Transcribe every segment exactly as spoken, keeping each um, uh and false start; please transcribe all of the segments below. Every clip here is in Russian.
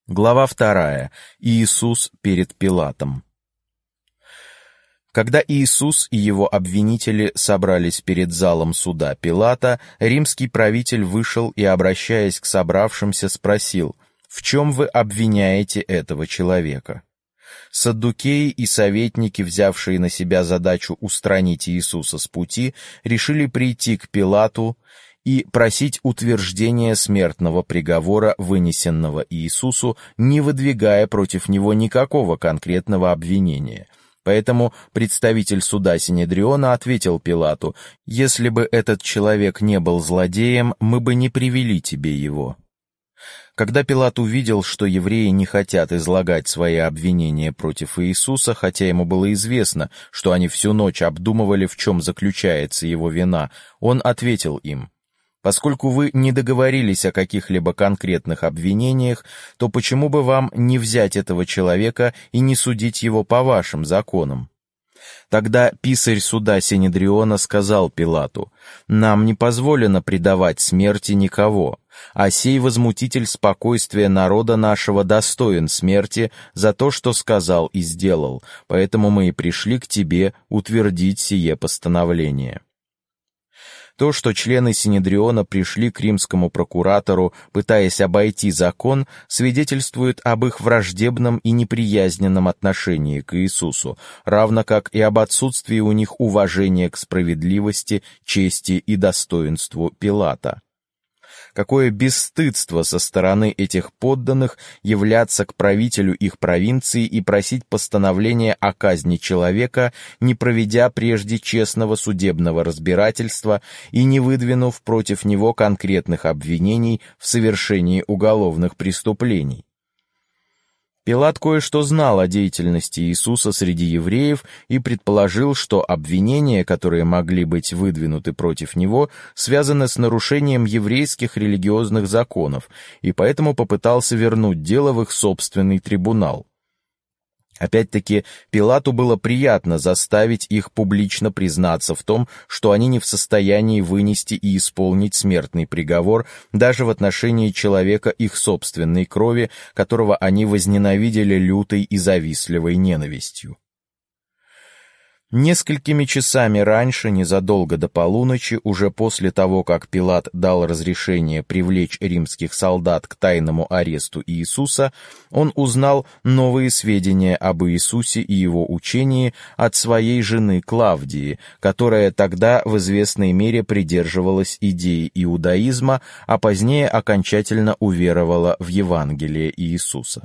Глава вторая. Иисус перед Пилатом. Когда Иисус и его обвинители собрались перед залом суда Пилата, римский правитель вышел и, обращаясь к собравшимся, спросил: «В чем вы обвиняете этого человека?» Саддукеи и советники, взявшие на себя задачу устранить Иисуса с пути, решили прийти к Пилату и просить утверждения смертного приговора, вынесенного Иисусу, не выдвигая против него никакого конкретного обвинения. Поэтому представитель суда Синедриона ответил Пилату: «Если бы этот человек не был злодеем, мы бы не привели тебе его». Когда Пилат увидел, что евреи не хотят излагать свои обвинения против Иисуса, хотя ему было известно, что они всю ночь обдумывали, в чем заключается его вина, он ответил им: «Поскольку вы не договорились о каких-либо конкретных обвинениях, то почему бы вам не взять этого человека и не судить его по вашим законам?» Тогда писарь суда Синедриона сказал Пилату: «Нам не позволено предавать смерти никого, а сей возмутитель спокойствия народа нашего достоин смерти за то, что сказал и сделал, поэтому мы и пришли к тебе утвердить сие постановление». То, что члены Синедриона пришли к римскому прокуратору, пытаясь обойти закон, свидетельствует об их враждебном и неприязненном отношении к Иисусу, равно как и об отсутствии у них уважения к справедливости, чести и достоинству Пилата. Какое бесстыдство со стороны этих подданных являться к правителю их провинции и просить постановления о казни человека, не проведя прежде честного судебного разбирательства и не выдвинув против него конкретных обвинений в совершении уголовных преступлений. Пилат кое-что знал о деятельности Иисуса среди евреев и предположил, что обвинения, которые могли быть выдвинуты против него, связаны с нарушением еврейских религиозных законов, и поэтому попытался вернуть дело в их собственный трибунал. Опять-таки, Пилату было приятно заставить их публично признаться в том, что они не в состоянии вынести и исполнить смертный приговор даже в отношении человека их собственной крови, которого они возненавидели лютой и завистливой ненавистью. Несколькими часами раньше, незадолго до полуночи, уже после того, как Пилат дал разрешение привлечь римских солдат к тайному аресту Иисуса, он узнал новые сведения об Иисусе и его учении от своей жены Клавдии, которая тогда в известной мере придерживалась идеи иудаизма, а позднее окончательно уверовала в Евангелие Иисуса.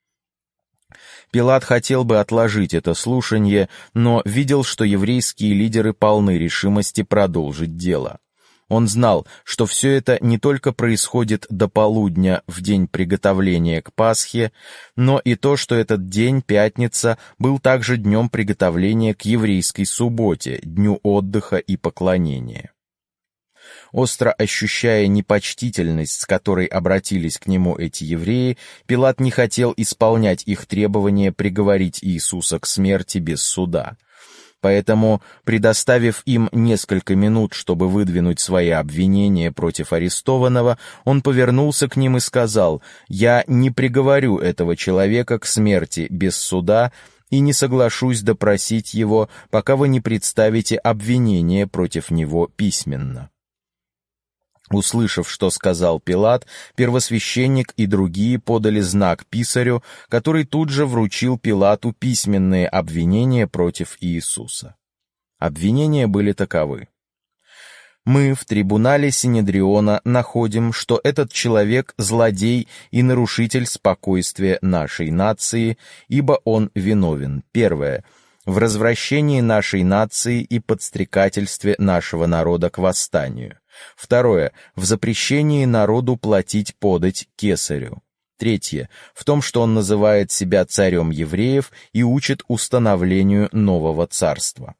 Пилат хотел бы отложить это слушание, но видел, что еврейские лидеры полны решимости продолжить дело. Он знал, что все это не только происходит до полудня в день приготовления к Пасхе, но и то, что этот день, пятница, был также днем приготовления к еврейской субботе, дню отдыха и поклонения. Остро ощущая непочтительность, с которой обратились к нему эти евреи, Пилат не хотел исполнять их требование приговорить Иисуса к смерти без суда. Поэтому, предоставив им несколько минут, чтобы выдвинуть свои обвинения против арестованного, он повернулся к ним и сказал: «Я не приговорю этого человека к смерти без суда и не соглашусь допросить его, пока вы не представите обвинение против него письменно». Услышав, что сказал Пилат, первосвященник и другие подали знак писарю, который тут же вручил Пилату письменные обвинения против Иисуса. Обвинения были таковы: «Мы в трибунале Синедриона находим, что этот человек — злодей и нарушитель спокойствия нашей нации, ибо он виновен, первое, в развращении нашей нации и подстрекательстве нашего народа к восстанию. Второе, в запрещении народу платить подать кесарю. Третье, в том, что он называет себя царем евреев и учит установлению нового царства».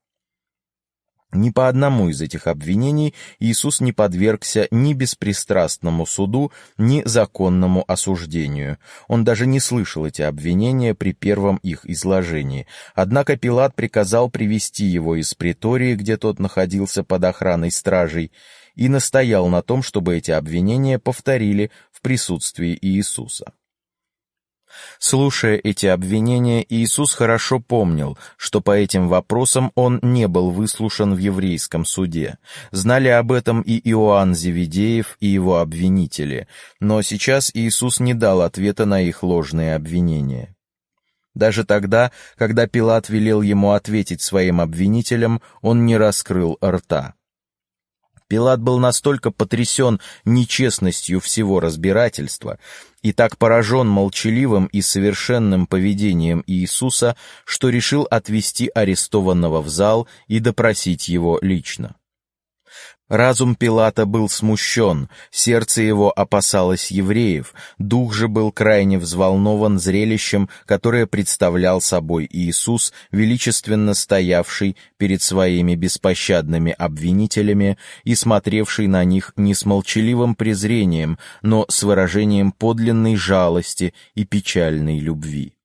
Ни по одному из этих обвинений Иисус не подвергся ни беспристрастному суду, ни законному осуждению. Он даже не слышал эти обвинения при первом их изложении. Однако Пилат приказал привести его из претории, где тот находился под охраной стражей, и настоял на том, чтобы эти обвинения повторили в присутствии Иисуса. Слушая эти обвинения, Иисус хорошо помнил, что по этим вопросам он не был выслушан в еврейском суде. Знали об этом и Иоанн Зеведеев, и его обвинители, но сейчас Иисус не дал ответа на их ложные обвинения. Даже тогда, когда Пилат велел ему ответить своим обвинителям, он не раскрыл рта. Пилат был настолько потрясен нечестностью всего разбирательства и так поражен молчаливым и совершенным поведением Иисуса, что решил отвести арестованного в зал и допросить его лично. Разум Пилата был смущен, сердце его опасалось евреев, дух же был крайне взволнован зрелищем, которое представлял собой Иисус, величественно стоявший перед своими беспощадными обвинителями и смотревший на них не с молчаливым презрением, но с выражением подлинной жалости и печальной любви.